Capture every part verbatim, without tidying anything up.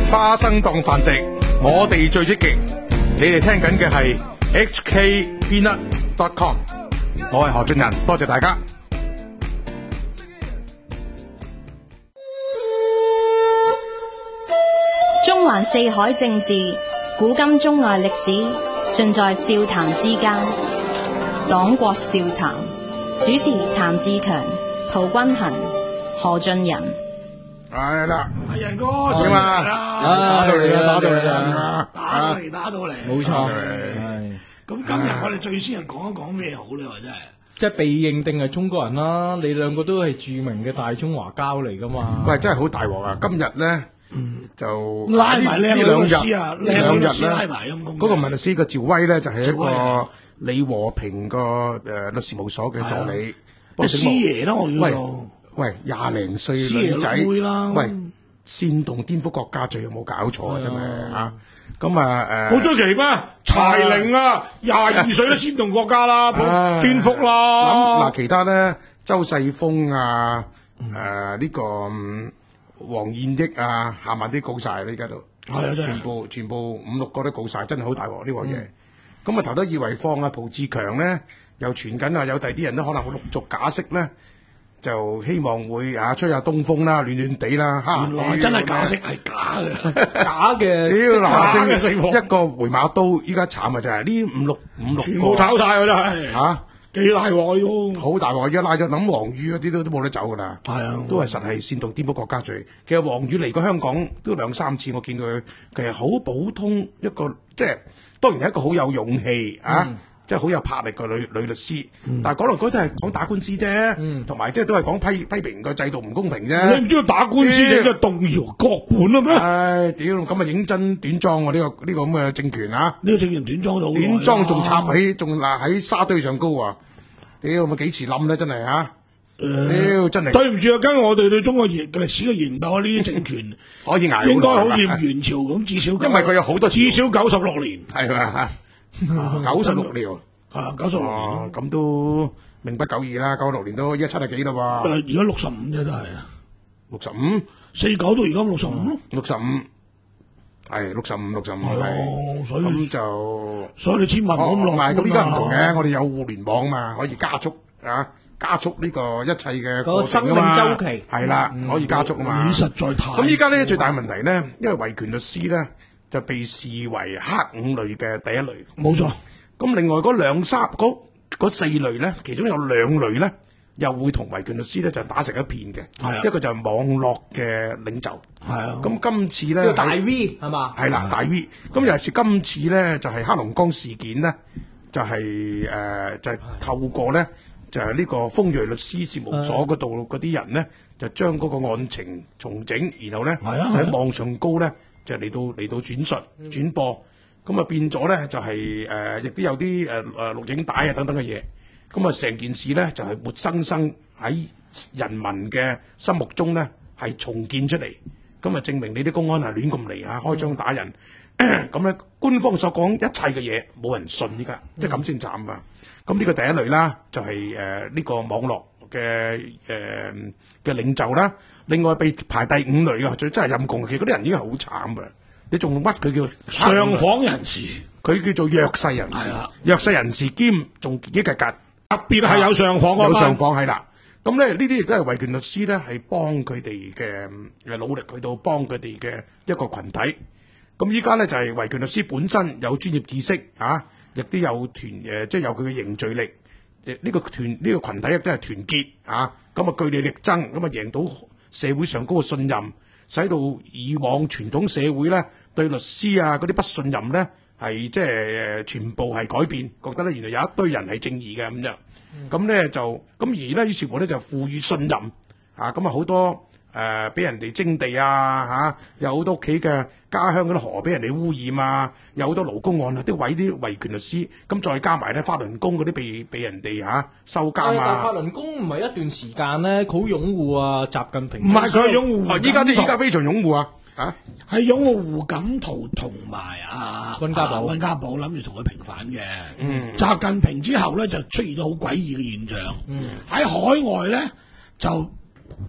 花生當飯食，我哋最積極。你哋聽緊嘅係 H K Peanut dot com， 我係何俊仁，多謝大家。 中環四海政治，古今中外歷史，盡在笑談之間。黨國笑談，主持譚志強、陶君衡、何俊仁。 係啦， 阿仁哥點啊？打到嚟啦，打到嚟啦， 打到嚟，打到嚟， 冇錯。 咁今日我哋最先係講一講咩好咧？話真係， 即係被認定係中國人啦。你兩個都係著名嘅大中華膠嚟噶嘛？ 喂，真係好大鑊啊！今日咧，就拉埋靚女律師啊， 兩日咧， 拉埋陰公。 嗰個文律師個趙威咧，就係一個李和平個誒律事務所嘅助理， 師爺啦，我叫做。 喂，廿零歲女仔，喂，煽動顛覆國家罪有冇搞錯啊？真係啊！咁啊誒， 好出奇咩？柴玲啊，廿二歲都煽動國家啦，顛覆啦。 咁嗱，其他咧，周世峰啊，誒呢個黃燕益啊，下晚啲告晒啦，依家都係啊，全部全部五六個都告晒，真係好大鑊呢個嘢。咁啊，頭得以為放啊，蒲志強咧又傳緊啊，有第啲人都可能會陸續假釋咧。就希望會啊吹下東風啦，暖暖地啦嚇。 原來真係假釋係假嘅， 假嘅。 屌嗱聲一個回馬刀，依家慘啊！就係呢五六五六個全部炒晒喎，真係嚇幾大鑊喎，好大鑊！而家拉咗諗黃宇嗰啲都都冇得走噶啦。係啊，都係實係煽動顛覆國家罪。其實黃宇嚟過香港都兩三次，我見佢其實好普通一個，即係當然係一個好有勇氣啊。即係好有魄力個女女律師，嗯、但係講嚟講都係講打官司啫，同埋即係都係講批批評個制度唔公平啫。 你唔知道打官司就係動搖國本啦咩？唉， 屌咁啊認真短裝喎呢個呢個咁嘅政權啊！ 呢個政權短裝到短裝仲插喺仲嗱喺沙堆上高啊！屌咪幾時冧咧？真係嚇！屌真係對唔住啊！跟我哋對中國歷歷史嘅研究，呢啲政權可以捱， 應該好似元朝咁，至少因為佢有好多至少九十六年係嘛。九十六年啊，九十六年咁都命不久矣啦。九十六年都一七十幾啦喎。 而家六十五啫，都係啊。 六十五， 四九到而家六十五咯。 六十五，係六十五，六十五係。 所以咁就所以你千萬唔好咁落。 咁依家唔同嘅，我哋有互聯網嘛，可以加速啊，加速呢個一切嘅過程啊嘛。 生命週期係啦，可以加速啊嘛。 你實在太。 咁依家咧最大問題咧，因為維權律師咧。就被視為黑五類嘅第一類， 冇錯。 咁另外嗰兩三嗰嗰四類咧，其中有兩類咧，又會同維權律師咧就打成一片嘅。係啊，一個就係網絡嘅領袖。係啊。咁今次咧， 大 V 係嘛？ 係啦，大 V。咁尤其是今次咧，就係黑龍江事件咧，就係誒就係透過咧，就係呢個豐銳律師事務所嗰度嗰啲人咧，就將嗰個案情重整，然後咧就喺網上高咧。就嚟到嚟到轉述轉播，咁啊變咗咧就係誒，亦都有啲誒誒錄影帶啊等等嘅嘢，咁啊成件事咧就係活生生喺人民嘅心目中咧係重建出嚟，咁啊證明你啲公安係亂咁嚟啊，開槍打人，咁咧官方所講一切嘅嘢冇人信依家，即係咁先慘啊！咁呢個第一類啦，就係誒呢個網絡嘅誒嘅領袖啦。另外被排第五類嘅，最真係陰公，其實嗰啲人已經係好慘噶啦。你仲屈佢叫上訪人士， 佢叫做弱勢人士，弱勢人士兼仲自己格格， 特別係有上訪有上訪係啦。咁咧呢啲亦都係維權律師咧，係幫佢哋嘅誒努力去到幫佢哋嘅一個群體。咁依家咧就係維權律師本身有專業知識啊，亦都有團誒，即係有佢嘅凝聚力。誒呢個團呢個群體亦都係團結啊，咁啊據理力爭，咁啊贏到社會上高嘅信任，使到以往傳統社會咧對律師啊嗰啲不信任咧係即係全部係改變，覺得咧原來有一堆人係正義嘅咁樣，咁咧就咁而咧於是乎咧就賦予信任啊，咁啊好多誒俾人哋徵地啊嚇，有好多屋企嘅家鄉嗰啲河俾人哋污染啊，有好多勞工案啊，啲委啲維權律師，咁再加埋咧法輪功嗰啲被被人哋嚇收監啊。 但法輪功唔係一段時間咧，佢好擁護啊習近平。 唔係佢係擁護， 依家啲依家非常擁護啊！啊， 係擁護胡錦濤同埋啊溫家寶， 溫家寶諗住同佢平反嘅。嗯，習近平之後咧就出現咗好詭異嘅現象。嗯，喺海外咧就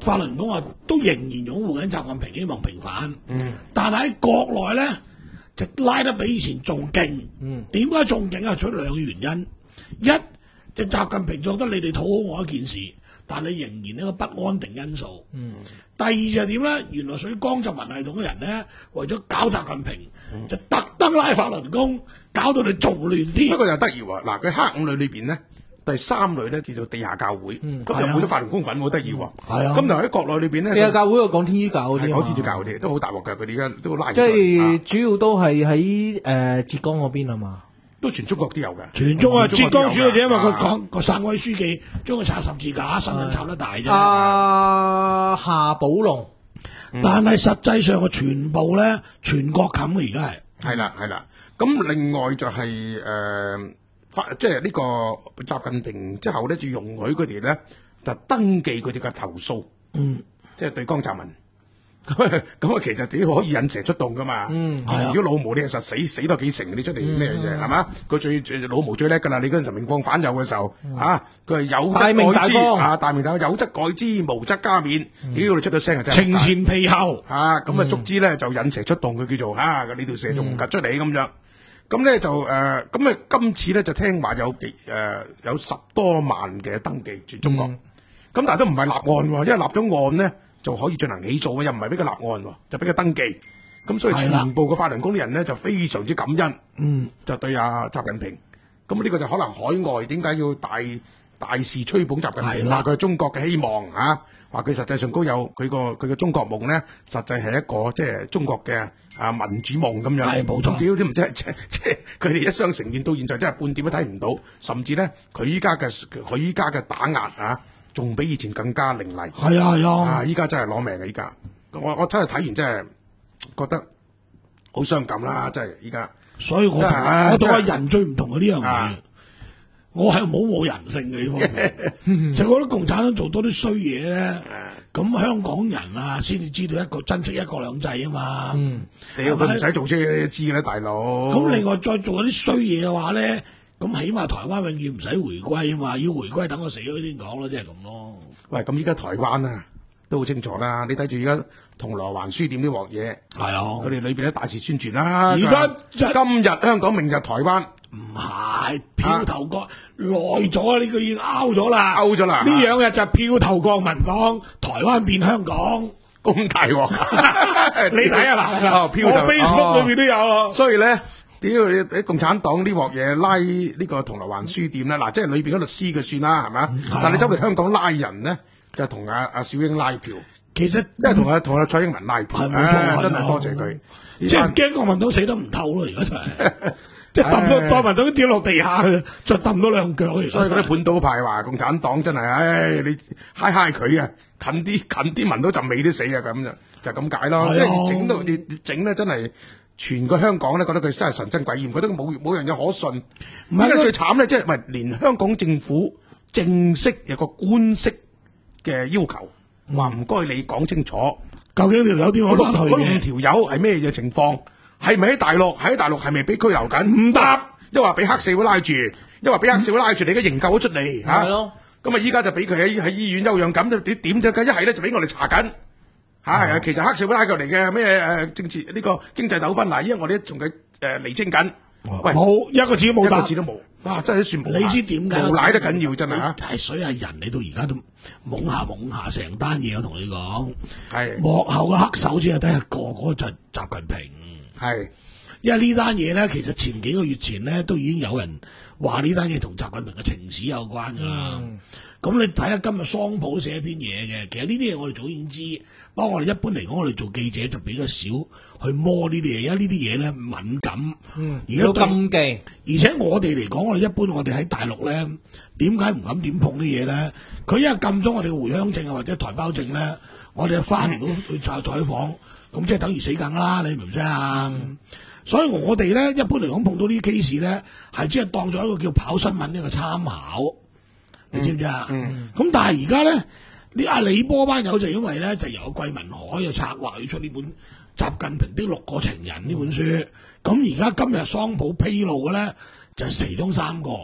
法輪功啊，都仍然擁護緊習近平，希望平反。嗯，但係喺國內咧就拉得比以前仲勁。嗯，點解仲勁啊？除咗兩個原因，一就習近平做得你哋討好我一件事，但你仍然一個不安定因素。嗯，第二就係點咧？原來屬於江澤民系統嘅人咧，為咗搞習近平，嗯、就特登拉法輪功，搞到你仲亂啲。 不過又得意喎，嗱佢黑五類裏邊咧。第三類咧叫做地下教會，咁就冇咗法輪功粉，好得意喎。係啊，咁就喺國內裏邊咧， 地下教會我講天主教嗰啲， 講天主教嗰啲都好大鑊㗎，佢哋而家都拉。 即係主要都係喺誒浙江嗰邊係嘛？ 都全中國都有㗎。 全中啊，浙江主要就因為佢講個省委書記將佢插十字架，新聞插得大啫。 啊，夏寶龍， 但係實際上嘅全部咧，全國冚嘅而家係。 係啦係啦，咁另外就係誒。即係呢個習近平之後咧，就容許佢哋咧就登記佢哋嘅投訴，嗯，即係對江澤民。咁啊，其實自己可以引蛇出洞噶嘛。嗯，如果老毛你實死死多幾成，你出嚟咩嘢係嘛？佢最最老毛最叻㗎啦！你嗰陣時明光反右嘅時候，啊，佢係有則改之啊，大明大有則改之，無則加勉。屌你出咗聲啊！真係情前屁後啊，咁啊，足之咧就引蛇出洞，佢叫做啊，呢條蛇仲唔趌出嚟咁樣。咁咧就誒，咁啊今次咧就聽話有幾誒、呃、有十多萬嘅登記住中國，咁、嗯、但係都唔係立案喎，因為立咗案咧就可以進行起訴，又唔係俾佢立案喎，就俾佢登記。咁所以全部嘅法輪功啲人咧就非常之感恩，嗯，就對阿習近平。咁呢個就可能海外點解要大大肆吹捧習近平，話佢係中國嘅希望嚇，話佢實際上都有佢個佢嘅中國夢咧，實際係一個即係中國嘅。啊民主夢咁樣，係冇錯。屌都唔知，即即佢哋一廂情願到現在真係半點都睇唔到，甚至咧佢依家嘅佢依家嘅打壓啊，仲比以前更加凌厲。 係啊係啊， 啊依家真係攞命啊！依家我我真係睇完真係覺得好傷感啦！真係依家。 所以我同我同阿人最唔同嘅呢樣嘢，我係冇冇人性嘅呢方面，就覺得共產黨做多啲衰嘢咧。咁香港人啊，先至知道一個珍惜一國兩制啊嘛。嗯， 屌佢唔使做衰嘢，你知嘅啦，大佬。 咁另外再做啲衰嘢嘅話咧，咁起碼台灣永遠唔使回歸啊嘛。要回歸等我死咗先講咯，即係咁咯。 喂，咁依家台灣啊都好清楚啦。你睇住而家銅鑼灣書店呢鑊嘢，係啊，佢哋裏邊咧大肆宣傳啦。而家今日香港，明日台灣。 唔係票頭國耐咗啊！呢個已經 out 咗啦 ，out 咗啦。 呢兩日就票頭國民黨，台灣變香港， 咁大喎！ 你睇下嗱， 哦，票頭我 Facebook 裏邊都有啊。 所以咧，屌你喺共產黨呢鑊嘢拉呢個銅鑼灣書店咧，嗱，即係裏邊嗰律師嘅算啦，係嘛？但係你走嚟香港拉人咧，就同阿阿小英拉票。其實即係同阿同阿蔡英文拉票，真係多謝佢。 即係驚國民黨死得唔透咯，而家就係。即係抌到國民黨跌落地下，再抌多兩腳。 所以嗰啲本土派話共產黨真係，唉，你嗨嗨佢啊，近啲近啲聞到陣味都死啊，咁就就咁解咯。即係整到越整咧，真係全個香港咧覺得佢真係神憎鬼厭，覺得冇冇樣嘢可信。唔係最慘咧，即係喂，連香港政府正式有個官式嘅要求，話唔該你講清楚， 究竟條友點攞翻去嘅？ 嗰五條友係咩嘢情況？係咪喺大陸？喺大陸係咪俾拘留緊？唔答，一話俾黑社會拉住，一話俾黑社會拉住，你而家營救咗出嚟吓。係咯，咁啊依家就俾佢喺喺醫院休養緊，點點啫？一係咧就俾我哋查緊吓，係啊，其實黑社會拉過嚟嘅咩誒政治呢個經濟糾紛嗱，因為我哋仲喺誒厘清緊。 喂，冇一個字都冇答， 一個字都冇。哇，真係算無。 你知點解？ 無賴得緊要真係吓。 係水啊人，你到而家都懵下懵下，成單嘢我同你講。 係幕後嘅黑手先係得一個，嗰個就係習近平。 係， 因為呢單嘢咧，其實前幾個月前咧都已經有人話呢單嘢同習近平嘅情史有關噶啦。咁、嗯、你睇下今日商報寫一篇嘢嘅，其實呢啲嘢我哋早已經知，不過我哋一般嚟講，我哋做記者就比較少去摸呢啲嘢，因為呢啲嘢咧敏感， 嗯，而家禁忌。 而且我哋嚟講，我哋一般我哋喺大陸咧，點解唔敢點碰啲嘢咧？佢因為禁咗我哋嘅回鄉證啊，或者台胞證咧，我哋翻唔到去採採訪。咁即係等於死梗啦，你明唔明啊？嗯、所以我哋咧一般嚟講碰到呢啲 case 咧，係只係當咗一個叫跑新聞一個參考，你知唔知啊？咁、嗯嗯、但係而家咧，呢阿李波班友就因為咧就由桂民海又策劃要出呢本《習近平的六個情人》呢本書，咁而家今日商報披露嘅咧就係、是、其中三個，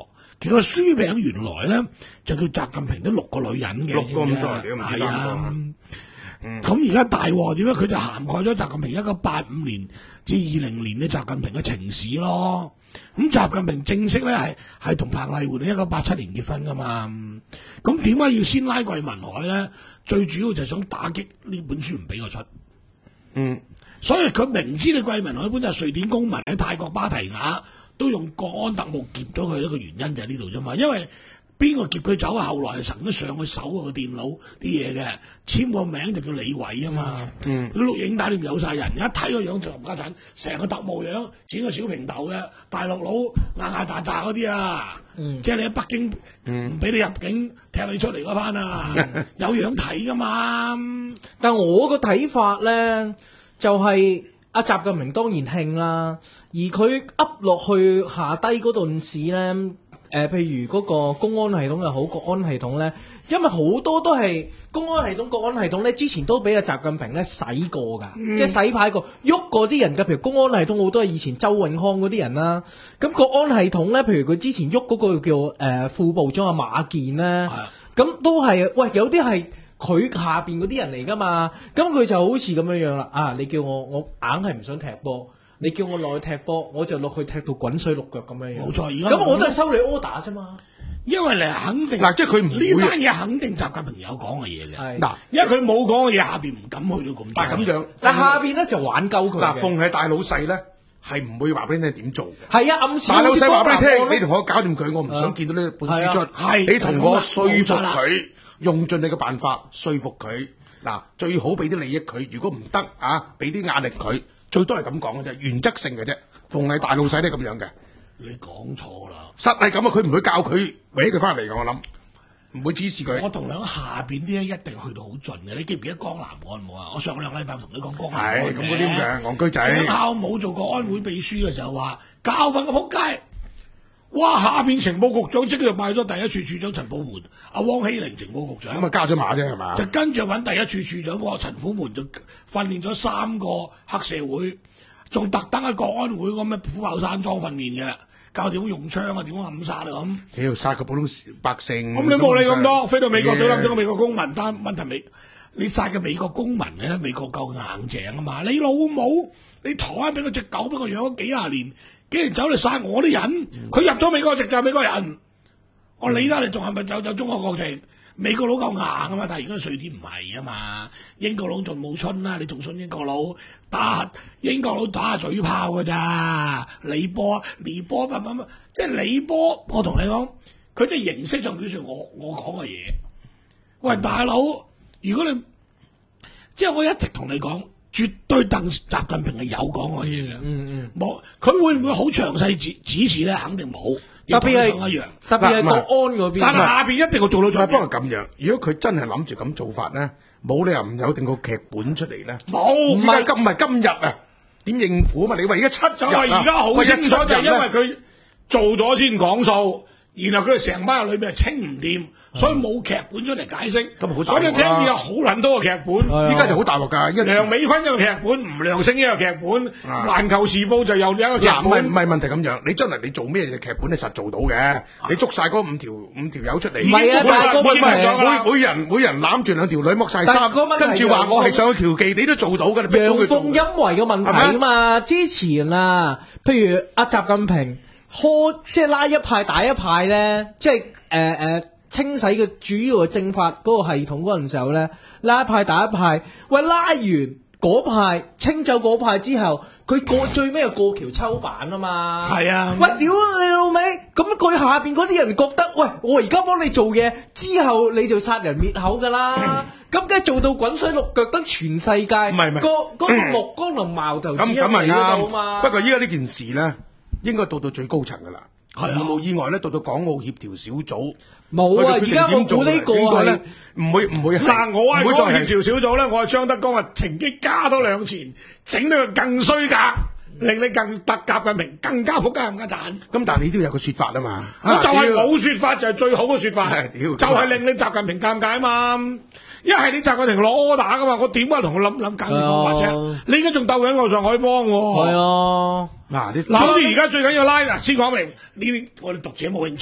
其實個書名原來咧就叫習近平的六個女人嘅， 六個咁多嚟嘅，唔止三個。 咁而家大鑊點咧？佢就涵蓋咗習近平一九八五年至二零年嘅習近平嘅情史咯。咁習近平正式咧係係同彭麗媛一九八七年結婚噶嘛。咁點解要先拉桂民海咧？最主要就係想打擊呢本書唔俾佢出。 嗯， 所以佢明知你桂民海本就係瑞典公民喺泰國芭提雅，都用國安特務劫咗佢，呢個原因就係呢度啫嘛。因為邊個劫佢走啊？後來係曾經上去搜個電腦啲嘢嘅，簽個名就叫李偉啊嘛。嗯，錄影帶裏面有晒人，一睇個樣就冚家鏟，成個特務樣，剪個小平頭嘅大陸佬，牙牙扎扎嗰啲啊。嗯，即係你喺北京唔俾、嗯、你入境，踢你出嚟嗰班啊，有樣睇噶嘛。 但我個睇法咧，就係、是、阿習近平當然興啦，而佢噏落去下低嗰段時咧。誒、呃，譬如嗰個公安系統又好，國安系統咧，因為好多都係公安系統、國安系統咧，之前都俾阿習近平咧洗過㗎，嗯、即係洗牌過，喐過啲人嘅。譬如公安系統好多係以前周永康嗰啲人啦，咁國安系統咧，譬如佢之前喐嗰個叫誒、呃、副部長阿馬建咧，咁、嗯、都係喂有啲係佢下邊嗰啲人嚟㗎嘛，咁佢就好似咁樣樣啦。啊，你叫我我硬係唔想踢波。你叫我落去踢波，我就落去踢到滾水淥腳咁樣樣。冇錯，而家咁我都係收你 order 啫嘛。因為你肯定嗱，即係佢唔呢單嘢肯定習近平有講嘅嘢嘅。嗱，因為佢冇講嘅嘢，下邊唔敢去到咁。但係咁樣，但下邊咧就玩鳩佢。嗱，逢係大老細咧，係唔會話俾你聽點做嘅。係啊，暗示大老細話俾你聽，你同我搞掂佢，我唔想見到呢本書出。係，你同我說服佢，用盡你嘅辦法說服佢。嗱，最好俾啲利益佢，如果唔得啊，俾啲壓力佢。最多係咁講嘅啫，原則性嘅啫。逢係大老細都係咁樣嘅。你講錯啦，實係咁啊！佢唔會教佢搲佢翻嚟嘅，我諗唔會指示佢。我同你講下邊啲咧一定去到好盡嘅。你記唔記得江南案冇啊？我上個兩禮拜同你講江南案嘅。係咁嗰啲嘅戇居仔。張孝武做國安會秘書嘅時候話教訓個仆街。哇！下邊情報局長即刻就派咗第一處處長陳寶門，阿汪希玲情報局長。咁啊加咗碼啫係嘛？就跟住揾第一處處長嗰個陳虎門就訓練咗三個黑社會，仲特登喺國安會咁嘅虎豹山莊訓練嘅，教點樣用槍啊，點樣暗殺啊咁。屌殺個普通百姓。咁你冇理咁多，飛到美國都冧咗個美國公民，但問題未，你殺嘅美國公民咧，美國夠硬淨啊嘛！你老母，你台灣俾個隻狗俾我養咗幾廿年。竟然走嚟殺我啲人，佢入咗美國籍就係美國人。我理得你仲係咪有有中國國籍？美國佬夠硬啊嘛，但係而家瑞典唔係啊嘛，英國佬仲冇春啦，你仲信英國佬打英國佬打下嘴炮㗎咋？李波、李波乜乜乜，即係李波，我同你講，佢即係形式上表示我我講嘅嘢。喂，大佬，如果你即係我一直同你講。絕對鄧習近平係有講過嘢嘅，嗯嗯，冇佢會唔會好詳細指指示咧？肯定冇，特別係一樣，特別係國安嗰邊，但係下邊一定要做到最。不過咁樣，如果佢真係諗住咁做法咧，冇理由唔有定個劇本出嚟咧。冇，唔係今唔係今日啊，點應付啊嘛？你話而家七日啊，就係而家好清楚，就係因為佢做咗先講數。然後佢哋成班人裏面係清唔掂，所以冇劇本出嚟解釋。咁好大鑊啦！所以你聽見有好撚多個劇本，依家就好大鑊㗎。梁美芬有個劇本，吳良星有個劇本，環球時報就有一個劇本。唔係唔係問題咁樣，你真係你做咩嘅劇本你實做到嘅。你捉晒嗰五條五條友出嚟，唔係啊，大哥，唔係每每人每人攬住兩條女剝晒衫，跟住話我係上去喬記，你都做到㗎。陽奉陰違嘅問題啊嘛！之前啊，譬如阿習近平。開即係拉一派打一派咧，即係誒誒清洗嘅主要嘅政法嗰個系統嗰陣時候咧，拉一派打一派，喂拉完嗰派清走嗰派之後，佢過最尾又過橋抽板啊嘛，係啊，喂屌你老味，咁佢下邊嗰啲人覺得，喂我而家幫你做嘢，之後你就殺人滅口噶啦，咁梗係做到滾水淥腳，等全世界，唔係唔係，個嗰個目光同矛頭指向你嗰度嘛。不過依家呢件事咧。應該到到最高層噶啦，係冇意外咧，到到港澳協調小組冇啊！而家我估呢個係唔會唔會。嗱，我係港澳協調小組咧，我係張德江啊，乘機加多兩錢，整到佢更衰格，令你更特習近平更加仆街更加賺。咁但係你都有個說法啊嘛，我就係冇說法就係最好嘅說法，就係令你習近平尷尬啊嘛。一係你習近平攞 order 噶嘛，我點解同佢諗諗解決方法啫？你而家仲鬥緊我上海幫喎。係啊，嗱，嗱，好似而家最緊要拉嗱，先講明呢啲我哋讀者冇興趣啊。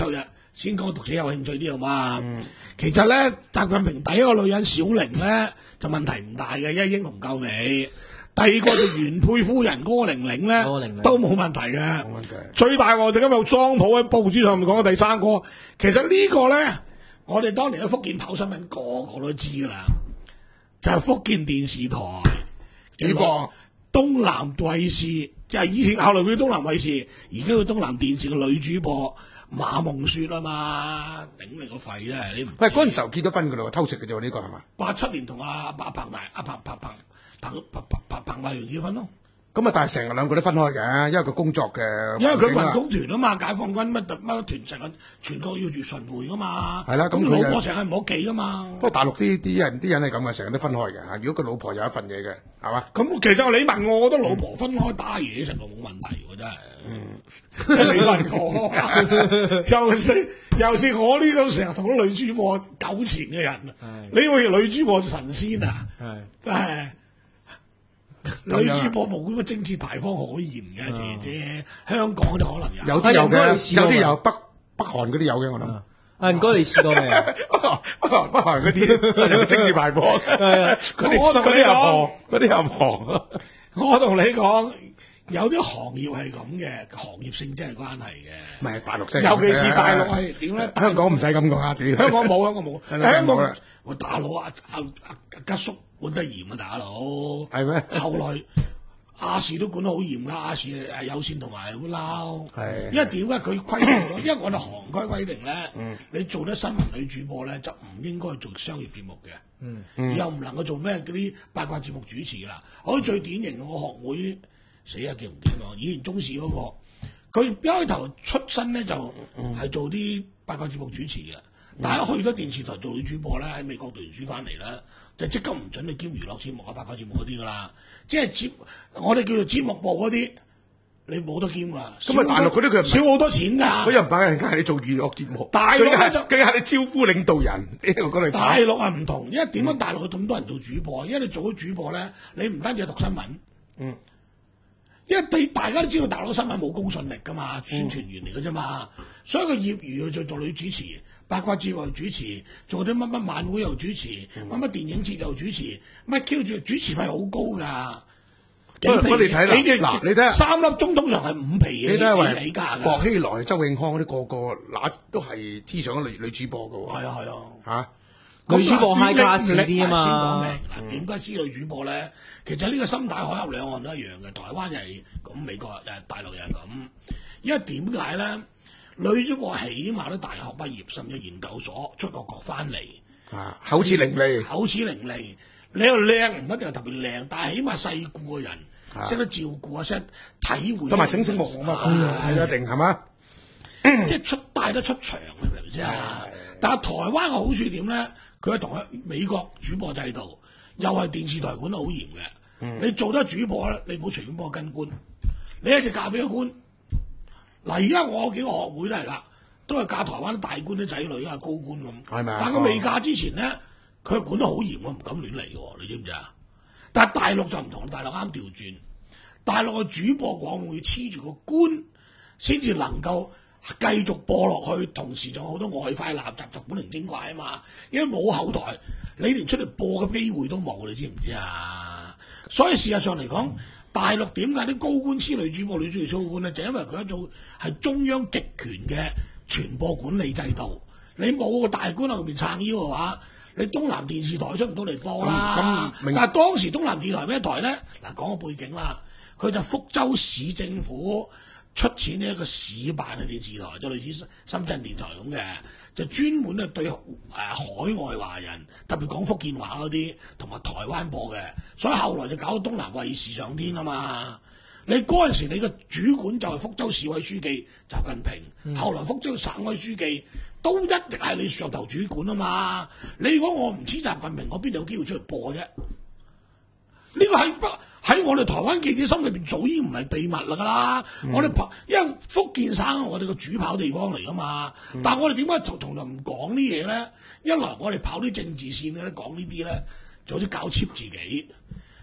先講讀者有興趣啲好嘛？嗯、其實咧，習近平第一個女人小玲咧就問題唔大嘅，因為英雄救美。第二個就原配夫人柯玲玲咧都冇問題嘅。最大鑊就今日莊普喺報紙上面講嘅第三個，其實呢個咧，我哋當年喺福建跑新聞個個都知㗎啦，就係、是、福建電視台主播東南衛視，就係、是、以前後來叫東南衛視，而家叫東南電視嘅女主播。馬夢雪啊嘛，頂你個肺啫！你唔喂嗰陣時候結咗婚噶啦，偷食嘅啫喎，呢個係嘛？ 八七年同阿阿彭埋阿彭彭彭彭彭彭彭慧媛結婚咯。 咁啊，但係成日兩個都分開嘅，因為佢工作嘅。 因為佢民工團啊嘛，解放軍乜乜團成日全國要住巡迴噶嘛。 係啦，咁佢老婆成日唔喺屋企噶嘛。 不過大陸啲啲人啲人係咁嘅，成日都分開嘅嚇。如果個老婆有一份嘢嘅，係嘛？ 咁其實你問我，我覺得老婆分開打嘢食就冇問題喎，真係。嗯，你問我，又是又是我呢種成日同啲女主播糾纏嘅人，你以為女主播神仙啊？係真係。女主播冇咁嘅政治牌坊可言嘅，姐姐，香港就可能有， 有啲有嘅，有啲有北北韓嗰啲有嘅，我諗。 啊，唔該，你試過未啊？ 北韓北韓嗰啲實有政治牌坊，係啊，嗰啲嗰啲阿婆，嗰啲阿婆。 我同你講，有啲行業係咁嘅，行業性質係關係嘅。 唔係大陸先， 尤其是大陸係點咧？ 香港唔使咁講啊！香港冇，香港冇，香港我大佬阿阿阿吉叔。管得嚴啊，大佬係咩？後來亞視都管得好嚴噶，亞視誒有線同埋會撈。係，因為點解佢規定咗？因為我哋行規規定咧，嗯、你做得新聞女主播咧，就唔應該做商業節目嘅。嗯，又唔能夠做咩嗰啲八卦節目主持啦。我最典型嘅我學會死啊，記唔記得？以前中視嗰、嗰個，佢一開頭出身咧就係做啲八卦節目主持嘅。但係去咗電視台做女主播咧，喺美國讀完書翻嚟咧，就即刻唔準你兼娛樂節目啊、八卦節目嗰啲噶啦，即係節我哋叫做節目部嗰啲，你冇得兼噶。 咁啊，大陸嗰啲佢少好多錢㗎。 佢又唔係人家係你做娛樂節目， 大陸咧就佢係你招呼領導人。呢大陸係唔同，因為點解大陸咁多人做主播？因為你做咗主播咧，你唔單止係讀新聞，嗯，因為你大家都知道大陸新聞冇公信力㗎嘛，宣傳員嚟㗎啫嘛，所以佢業餘去做做女主持。八卦節目主持，做啲乜乜晚會又主持，乜乜、嗯、電影節又主持，乜 Q 住主持費好高噶。 我哋睇啦，嗱，你睇下三粒鐘通常係五皮嘅， 你睇下起價嘅。 薄熙來、周永康嗰啲個個嗱都係資上咗女女主播嘅喎。 係啊係啊， 嚇、啊， 女主播 high class 啲啊嘛。 嗱，點解知女主播咧？其實呢個深大海峽兩岸都一樣嘅，台灣又係咁，美國又係大陸又係咁。因為點解咧？女主播起碼都大學畢業，甚至研究所出過國翻嚟， 啊，口齒伶俐， 口齒伶俐。你又靚唔一定係特別靚，但係起碼世故嘅人，識得照顧啊，識得體會， 同埋醒醒目目啊嘛，係一定係嘛？ 即係出帶得出場，你明唔明先啊？但係台灣嘅好處點咧？佢係同美國主播制度，又係電視台管得好嚴嘅。嗯、你做得主播咧，你唔好隨便幫我跟官，你一直嫁俾個官。嗱，而家我幾個學會都係啦，都係嫁台灣啲大官啲仔女啊，高官咁。係咪啊？但係佢未嫁之前咧，佢係管得好嚴，我唔敢亂嚟嘅，你知唔知啊？但係大陸就唔同，大陸啱調轉，大陸嘅主播往往要黐住個官，先至能夠繼續播落去，同時仲有好多外快垃圾就古靈精怪啊嘛。因為冇後台，你連出嚟播嘅機會都冇，你知唔知啊？所以事實上嚟講，大陸點解啲高官黐女主播、女主持高官咧？就因為佢一種係中央極權嘅傳播管理制度。你冇個大官喺後邊撐腰嘅話，你東南電視台出唔到嚟播啦。嗯、但係當時東南電視台咩台咧？嗱，講個背景啦，佢就福州市政府出錢呢一個市辦嘅電視台，就類似深圳電台咁嘅，就專門咧對誒海外華人，特別講福建話嗰啲，同埋台灣播嘅。所以後來就搞到東南衛視上天啊嘛。你嗰陣時你嘅主管就係福州市委書記習近平，嗯、後來福州省委書記都一直係你上頭主管啊嘛。你如果我唔知習近平，我邊度有機會出嚟播啫？呢、呢個喺北喺我哋台灣記者心裏邊早已經唔係秘密啦噶啦。嗯、我哋因為福建省係我哋個主跑地方嚟噶嘛，嗯、但係我哋點解從從來唔講啲嘢咧？一來我哋跑啲政治線咧，講呢啲咧，就好似搞 cheap 自己。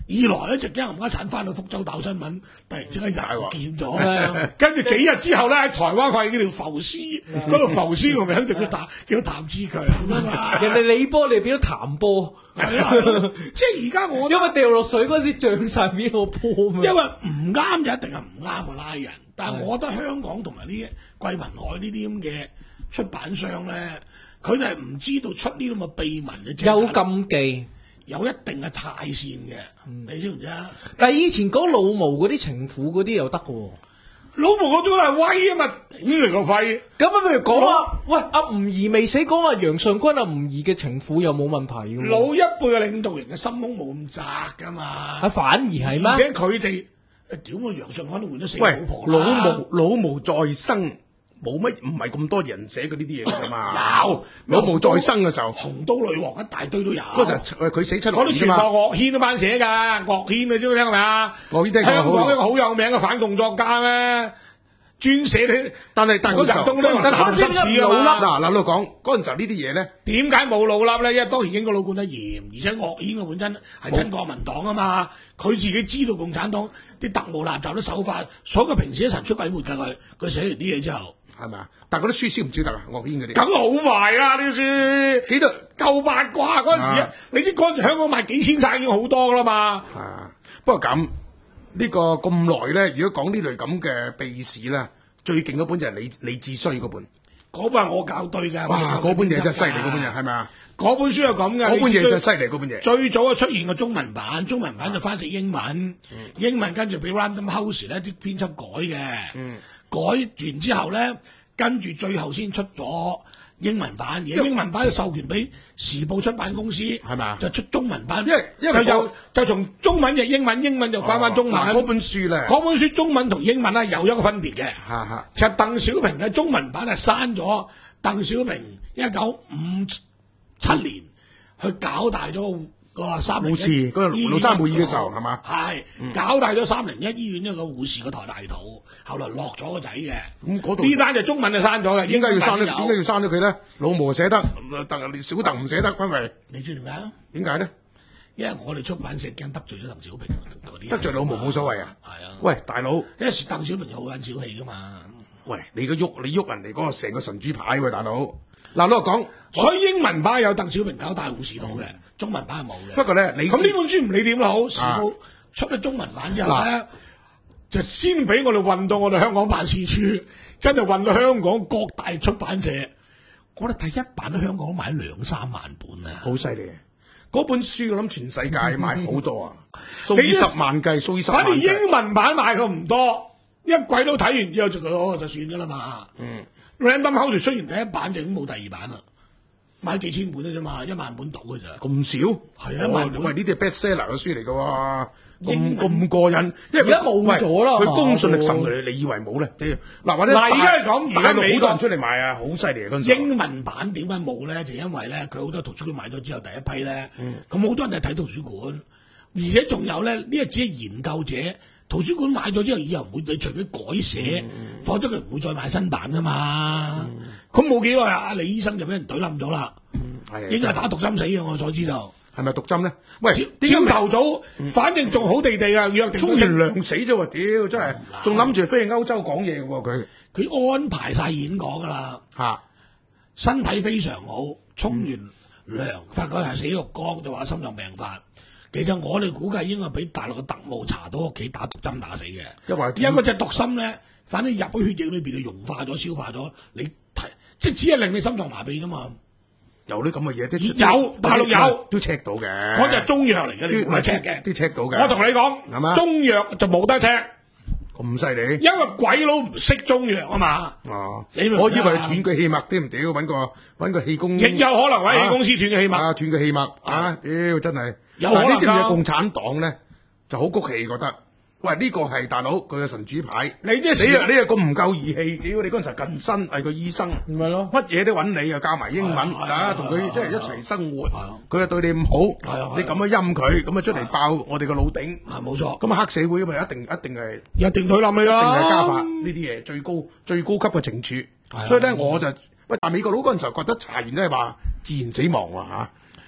二來咧就驚冚家鏟翻到福州鬧新聞，突然之間人唔見咗， 啊跟住幾日之後咧喺台灣發現嗰條浮屍，嗰度浮屍個名就叫譚叫譚志強啊嘛， 人哋李波你變咗譚波， 係啦，即係而家我因為掉落水嗰陣時漲晒邊個波嘛。 因為唔啱就一定係唔啱嘅拉人，但係我覺得香港同埋呢啲桂民海呢啲咁嘅出版商咧，佢哋係唔知道出呢啲咁嘅秘聞嘅， 有禁忌。 有一定嘅態線嘅，你知唔知啊？ 但係以前講老毛嗰啲情婦嗰啲又得嘅喎， 老毛嗰種係威啊嘛，頂你個肺！ 咁啊，譬如講啊，喂，阿吳儀未死，講阿楊尚昆阿吳儀嘅情婦又冇問題嘅喎。 老一輩嘅領導人嘅心胸冇咁窄噶嘛， 啊，反而係咩？ 而且佢哋，屌我楊尚昆都換咗四喂老婆， 老啦毛老毛再生冇乜，唔係咁多人寫過呢啲嘢㗎嘛。 有老毛再生嘅時候， 紅刀女王一大堆都有， 嗰陣喂佢死七六嗰啲全部年啫嘛。 岳軒嗰班寫㗎，岳軒你知唔知係咪啊？ 岳軒聽過好香港一個好有名嘅反共作家咩？專寫你， 但係但係嗰陣時候人東都但係鹹濕屎㗎嘛。 嗱嗱，老講嗰陣時候呢啲嘢咧， 點解冇老笠咧？因為當然英國佬管得嚴，而且岳軒嘅本身係親國民黨啊嘛，佢自己知道共產黨啲特務垃圾啲手法，所以佢平時一層出鬼沒㗎佢。佢寫完啲嘢之後， 係咪啊？但係嗰啲書燒唔燒得啊？岳軒嗰啲梗好賣啦啲書， 幾多夠八卦嗰陣時啊啊！ 你知嗰陣時香港賣幾千冊已經好多㗎啦嘛。 啊？不過咁呢個咁耐咧，如果講呢類咁嘅秘史咧，最勁嗰本就係李李志綏嗰本。 嗰本係我校對㗎。 哇！嗰本嘢真係犀利，嗰本嘢係咪啊？ 嗰本書係咁嘅， 嗰本嘢最真係犀利，嗰本嘢。 最早啊出現個中文版，中文版就翻譯英文，英文跟住俾 Random House 咧啲編輯改嘅，改完之後咧，跟住最後先出咗英文版，而英文版就授權俾時報出版公司，係咪啊就出中文版， 因為因為就嗰就就從中文譯英文，英文就翻翻中文。 嗱嗰本書咧， 嗰本書中文同英文咧有一個分別嘅。 嚇嚇其實鄧小平嘅中文版係刪咗鄧小平一九五七年去搞大咗個三零一護士嗰個廬山會議嘅時候係嘛？ 係搞大咗三零一醫院一個護士個台大肚，後來落咗個仔嘅。 咁嗰度呢單就中文就刪咗嘅， 點解要刪咧？ 英文版有點解要刪咗佢咧？老毛寫得，鄧小鄧唔寫得，因為你知點解啊？ 點解咧？ 因為我哋出版社驚得罪咗鄧小平嗰啲人， 得罪老毛冇所謂啊！ 係啊， 喂，大佬， 因為鄧小平有好撚小氣噶嘛。 喂，你個喐你喐人哋嗰個成個神豬牌喎，大佬。嗱，老實講， 所以英文版有鄧小平搞大護士肚嘅，中文版係冇嘅。 不過咧，你咁呢本書唔理點都好，時報出咗中文版之後咧，就先俾我哋運到我哋香港辦事處，真係運到香港各大出版社。我哋第一版喺香港買兩三萬本啊！ 好犀利。嗰本書我諗全世界買好多啊，數以十萬計，數以十萬計。 反而英文版買佢唔多，一鬼都睇完之後就哦就算噶啦嘛。嗯 ，Random House 出完第一版就已經冇第二版啦，買幾千本啫嘛，一萬本到嘅咋。 咁少？ 係啊，一萬本。 喂，呢啲係 bestseller 嘅書嚟嘅喎。咁咁過癮，因為而家冇咗啦， 佢公信力甚，你你以為冇咧？嗱，或者嗱，而家係講而家美國好多人出嚟買啊，好犀利啊！嗰陣時英文版點解冇咧？就因為咧，佢好多圖書館買咗之後第一批咧，咁好、多人係睇圖書館，而且仲有咧，呢一只係研究者，圖書館買咗之後以後唔會，你除非改寫， 嗯、 否則佢唔會再買新版噶嘛。咁冇幾耐啊，阿李醫生就俾人懟冧咗啦， 係應該係打毒針死嘅，我所知道。 係咪毒針咧？喂， 朝頭早，反正仲好地地啊，約定沖完涼死咗喎！屌，真係仲諗住飛去歐洲講嘢嘅喎佢。 佢安排晒演講噶啦， 嚇， 身體非常好，沖完涼發覺係死肉乾，就話心臟病發。其實我哋估計應該俾大陸嘅特務查到屋企打毒針打死嘅， 因為因為嗰隻毒心咧，反正入咗血液裏邊就溶化咗、消化咗，你睇即係只係令你心臟麻痹啫嘛。 有啲咁嘅嘢，啲有大陸有都 check 到嘅。 嗰隻係中藥嚟嘅，你唔係 check 嘅， 啲 check 到嘅。 我同你係嘛講，中藥就冇得 check， 咁犀利。 因為鬼佬唔識中藥啊嘛。 哦， 你明唔明啊我以為斷佢氣脈添，唔屌揾個揾個氣功， 亦有可能揾氣公司斷嘅氣脈。 啊，斷佢氣脈啊！屌真係。 有可能㗎。 嗱呢啲嘢共產黨咧就好谷氣，覺得。喂，呢個係大佬佢嘅神主牌， 你啲你啊你啊咁唔夠義氣，屌你嗰陣時近身係個醫生， 唔係咯， 乜嘢都揾你啊，教埋英文啊，同佢即係一齊生活，佢又對你咁好，你咁樣陰佢，咁啊出嚟爆我哋個老頂， 啊冇錯， 咁啊黑社會咁啊一定一定係一定推冧你啦， 一定係加法呢啲嘢最高最高級嘅懲處，所以咧我就喂，但美國佬嗰陣時候覺得查完都係話自然死亡喎嚇。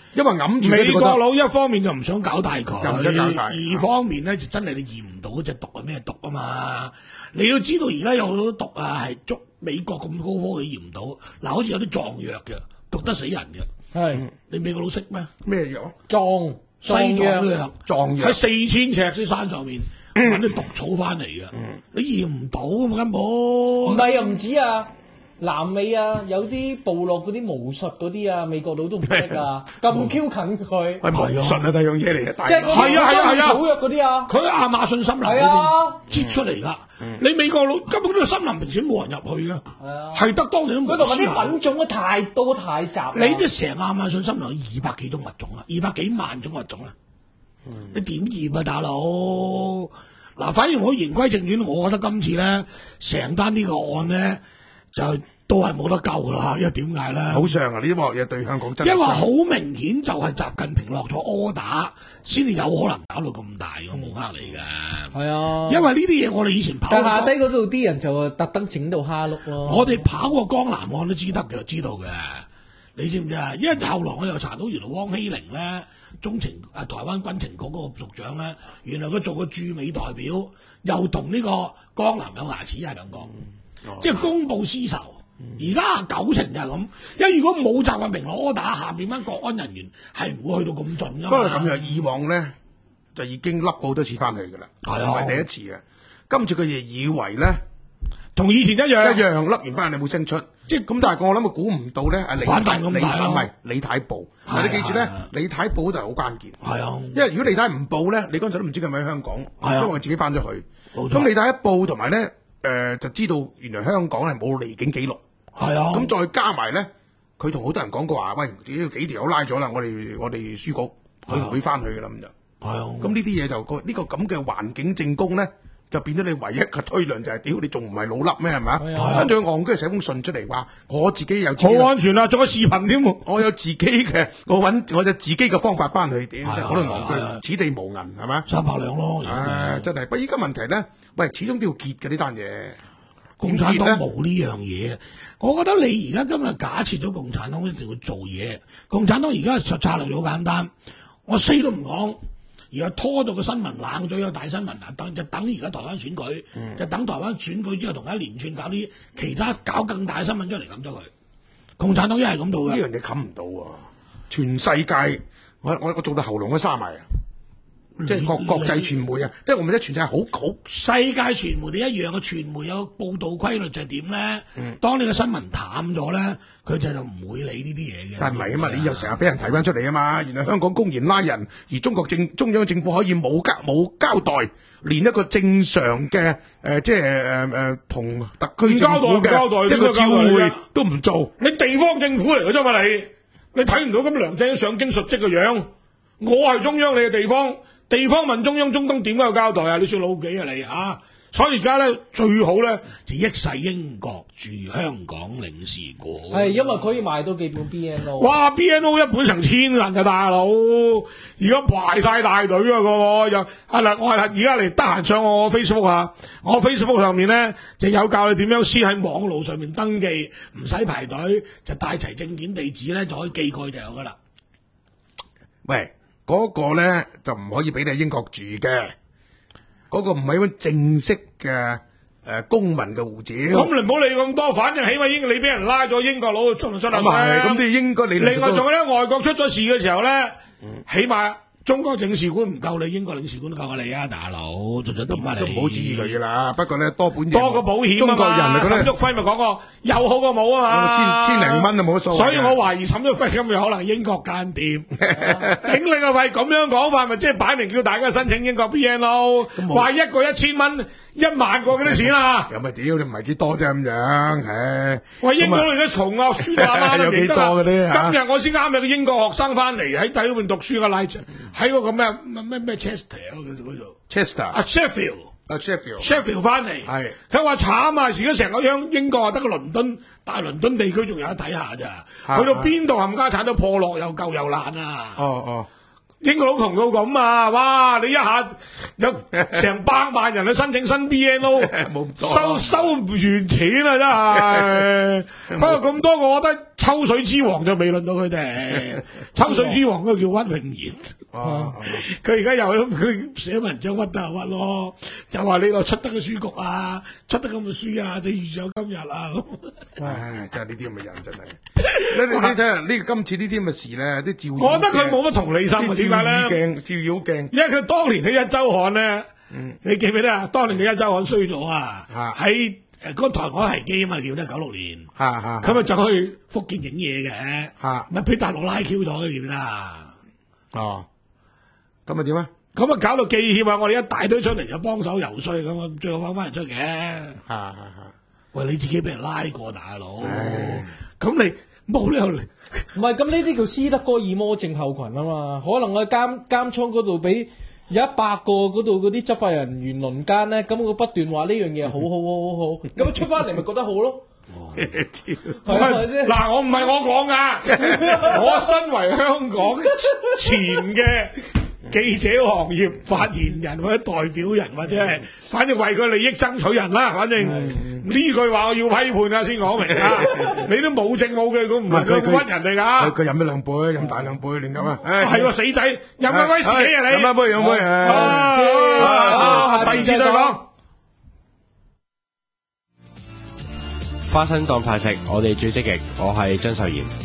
因為揞住咧美你覺得國佬一方面就唔想搞大佢， 又唔想搞大二方面咧就真係你驗唔到嗰隻毒係咩毒啊嘛！你要知道而家有好多毒啊，係捉美國咁高科技驗唔到。嗱，好似有啲壯藥嘅，毒得死人嘅。 係你美國佬識咩？ 咩藥？ 壯西藏藥， 壯藥喺四千尺啲山上面揾啲毒草翻嚟嘅，你驗唔到啊嘛根本。 唔係啊，唔止啊，南美啊，有啲部落嗰啲巫術嗰啲啊，美國佬都唔識啊，咁 Q 近佢， 喂，巫術啊，第樣嘢嚟嘅，大即係佬係啊係啊係啊草藥嗰啲啊， 佢喺亞馬遜森林裏係啊邊擠出嚟噶。你美國佬根本呢個森林平時冇人入去嘅， 係啊係得當地都嗰度嗰冇知啲品種都太多太雜啦。 你啲成亞馬遜森林有二百幾種物種啊，二百幾萬種物種啊，你點驗啊，大佬？嗱，反而我言歸正傳，我覺得今次咧成單呢個案咧就都係冇得救噶啦，因為點解咧？ 好傷啊！呢啲鑊嘢對香港真係因為傷好明顯就係習近平落咗 order，先至有可能搞到咁大個冇黑嚟嘅。 係啊， 因為呢啲嘢我哋以前跑但過下低嗰度啲人就特登整到蝦碌咯。 我哋跑過江南案都知得嘅，知道嘅。你知唔知啊？因為後來我又查到原來汪希玲咧，中情啊台灣軍情局嗰個局長咧，原來佢做過駐美代表，又同呢個江南有牙齒啊兩個， 哦即係公報私仇。而家九成就係咁，因為如果冇習近平攞 order，下邊班國安人員係唔會去到咁盡噶嘛。 不過咁樣，以往咧就已經笠好多次翻去噶啦， 係啊唔係第一次嘅。今次佢哋以為咧同以前一樣， 一樣笠完翻，你冇聲出。即係咁，但係我諗佢估唔到咧，啊李反彈咁李大咯唔係李太報。 係啊嗱，你記住咧係啊， 李太報就係好關鍵。 係啊， 因為如果李太唔報咧，你嗰陣都唔知佢係咪喺香港， 係啊因為我自己翻咗去。 冇錯咁李太一報同埋咧，誒就知道原來香港係冇離境記錄。 係啊， 咁再加埋咧，佢同好多人講過話，喂，呢幾條友拉咗啦，我哋我哋書局佢唔會翻去噶啦咁就。 係啊， 咁呢啲嘢就個呢個咁嘅環境證供咧，就變咗你唯一嘅推論就係、屌你仲唔係老笠咩係咪係啊？跟住佢戇居寫封信出嚟話，我自己有自己好安全啊，仲有視頻添喎。 我有自己嘅，我揾我有自己嘅方法翻去，屌係啊真係可能係啊係啊戇居，此地無銀係咪？ 三百兩咯， 唉，真係。不過依家問題咧，喂，始終都要結嘅呢單嘢。 共產黨點結咧冇呢樣嘢，我覺得你而家今日假設咗共產黨一定會做嘢，共產黨而家策策略好簡單，我死都唔講，而家拖到個新聞冷咗，有大新聞啊，等就等而家台灣選舉， 嗯就等台灣選舉之後同一連串搞啲其他搞更大嘅新聞出嚟冚咗佢。共產黨一係咁做嘅， 呢樣嘢冚唔到喎，全世界我我我做到喉嚨都沙埋啊！即係國國際傳媒啊，即係我咪即係全世界好好。 世界傳媒你一樣嘅傳媒有報導規律就係點咧？ 嗯當你嘅新聞淡咗咧，佢就就唔會理呢啲嘢嘅。 但係唔係啊嘛，你又成日俾人睇翻出嚟啊嘛！原來香港公然拉人，而中國政中央政府可以冇交冇交代，連一個正常嘅誒、呃、即係誒誒同特區政府唔交代唔交代嘅一個照會點解交代啫都唔做。 你地方政府嚟嘅啫嘛，你你睇唔到咁梁振英上京述職嘅樣？我係中央，你係地方，地方問中央，中東點解有交代啊？你算老幾啊你啊？所以而家咧最好咧就益晒英國駐香港領事館。 係因為可以賣到幾本 B N O。 哇 ！B N O 一本成千銀啊，大佬！而家排晒大隊啊，個個又啊嗱，我係而家嚟得閒上我 Facebook 啊，我 Facebook 上面咧就有教你點樣先喺網路上面登記，唔使排隊，就帶齊證件地址咧就可以寄過去就有噶啦。 喂，嗰、個咧就唔可以俾你喺英國住嘅，嗰、個唔係一本正式嘅誒、呃、公民嘅護照。 咁你唔好理咁多，反正起碼英你俾人拉咗，英國佬出嚟出嚟咁係，咁你應該你另外仲有咧，外國出咗事嘅時候咧，起碼中國領事館唔夠你，英國領事館都夠過你啊，大佬，仲想點啊你？ 都唔好指意佢啦。不過咧多本嘢多個保險中國人啊嘛。 嚟講咧沈旭輝咪講過，有好過冇啊嘛。 千千零蚊都冇乜所謂嘅。 所以我懷疑沈旭輝咁有可能英國間諜。頂你個肺咁樣講法，咪即係擺明叫大家申請英國 B N O，話一個一千蚊，一萬個幾多錢啊？ 咁咪屌你唔係幾多啫咁樣，唉。 喂，英國你而家窮啊，書啊媽有幾多嗰啲嚇今日我先啱有個英國學生翻嚟喺底嗰邊讀書嘅拉喺嗰個咩咩咩 Chester 嗰度嗰度 Chester 啊 Sheffield 啊 Sheffield Sheffield 翻嚟， 係佢話慘啊！而家成個央英國啊，得個倫敦，大倫敦地區仲有得睇下咋， 係去到邊度冚家產都破落又舊又爛啊！ 哦哦， 英國佬窮到咁啊！哇！你一下有成百萬人去申請新 B N O， 冇咁多收收唔完錢啊！真係。不過咁多，我覺得抽水之王就未輪到佢哋。抽水之王嗰個叫屈永賢。 哦， 佢而家又佢寫文章屈得就屈咯，又話你度出得個書局啊，出得咁嘅書啊，就遇上今日啊咁。 唉，真係呢啲咁嘅人真係。你你睇下呢今次呢啲咁嘅事咧，啲照妖鏡， 我覺得佢冇乜同理心啊，點解咧？ 鏡照妖鏡， 因為佢當年喺一週刊咧， 嗯， 你記唔記得啊？當年嘅一週刊衰咗啊， 嚇喺誒嗰個台海危機啊嘛，叫得九六年， 嚇嚇， 咁啊就去福建影嘢嘅， 嚇， 咪俾大陸拉 Q 咗，記唔記得啊？ 哦，咁啊點啊？ 咁啊搞到記協啊，我哋一大堆出嚟就幫手游說咁啊，最後翻翻嚟出嘅。 嚇嚇嚇， 喂，你自己俾人拉過大佬， 唉咁你冇理由嚟。 唔係咁呢啲叫斯德哥爾摩症候群啊嘛，可能喺監監倉嗰度俾有一百個嗰度嗰啲執法人員輪奸咧，咁佢不斷話呢樣嘢好好好好好，咁出翻嚟咪覺得好咯。係咪先？ 嗱，我唔係我講噶，我身為香港前嘅記者行業發言人或者代表人或者係，反正為佢利益爭取人啦，反正呢句話我要批判啊，先講明啊！你都冇證冇據，咁唔係佢屈人嚟㗎。 佢飲咗兩杯，飲大兩杯亂噏啊！ 係喎，死仔飲緊威士忌啊你！ 飲一杯飲杯啊！第二次再講。 花生當飯食，我哋最積極，我係張秀賢。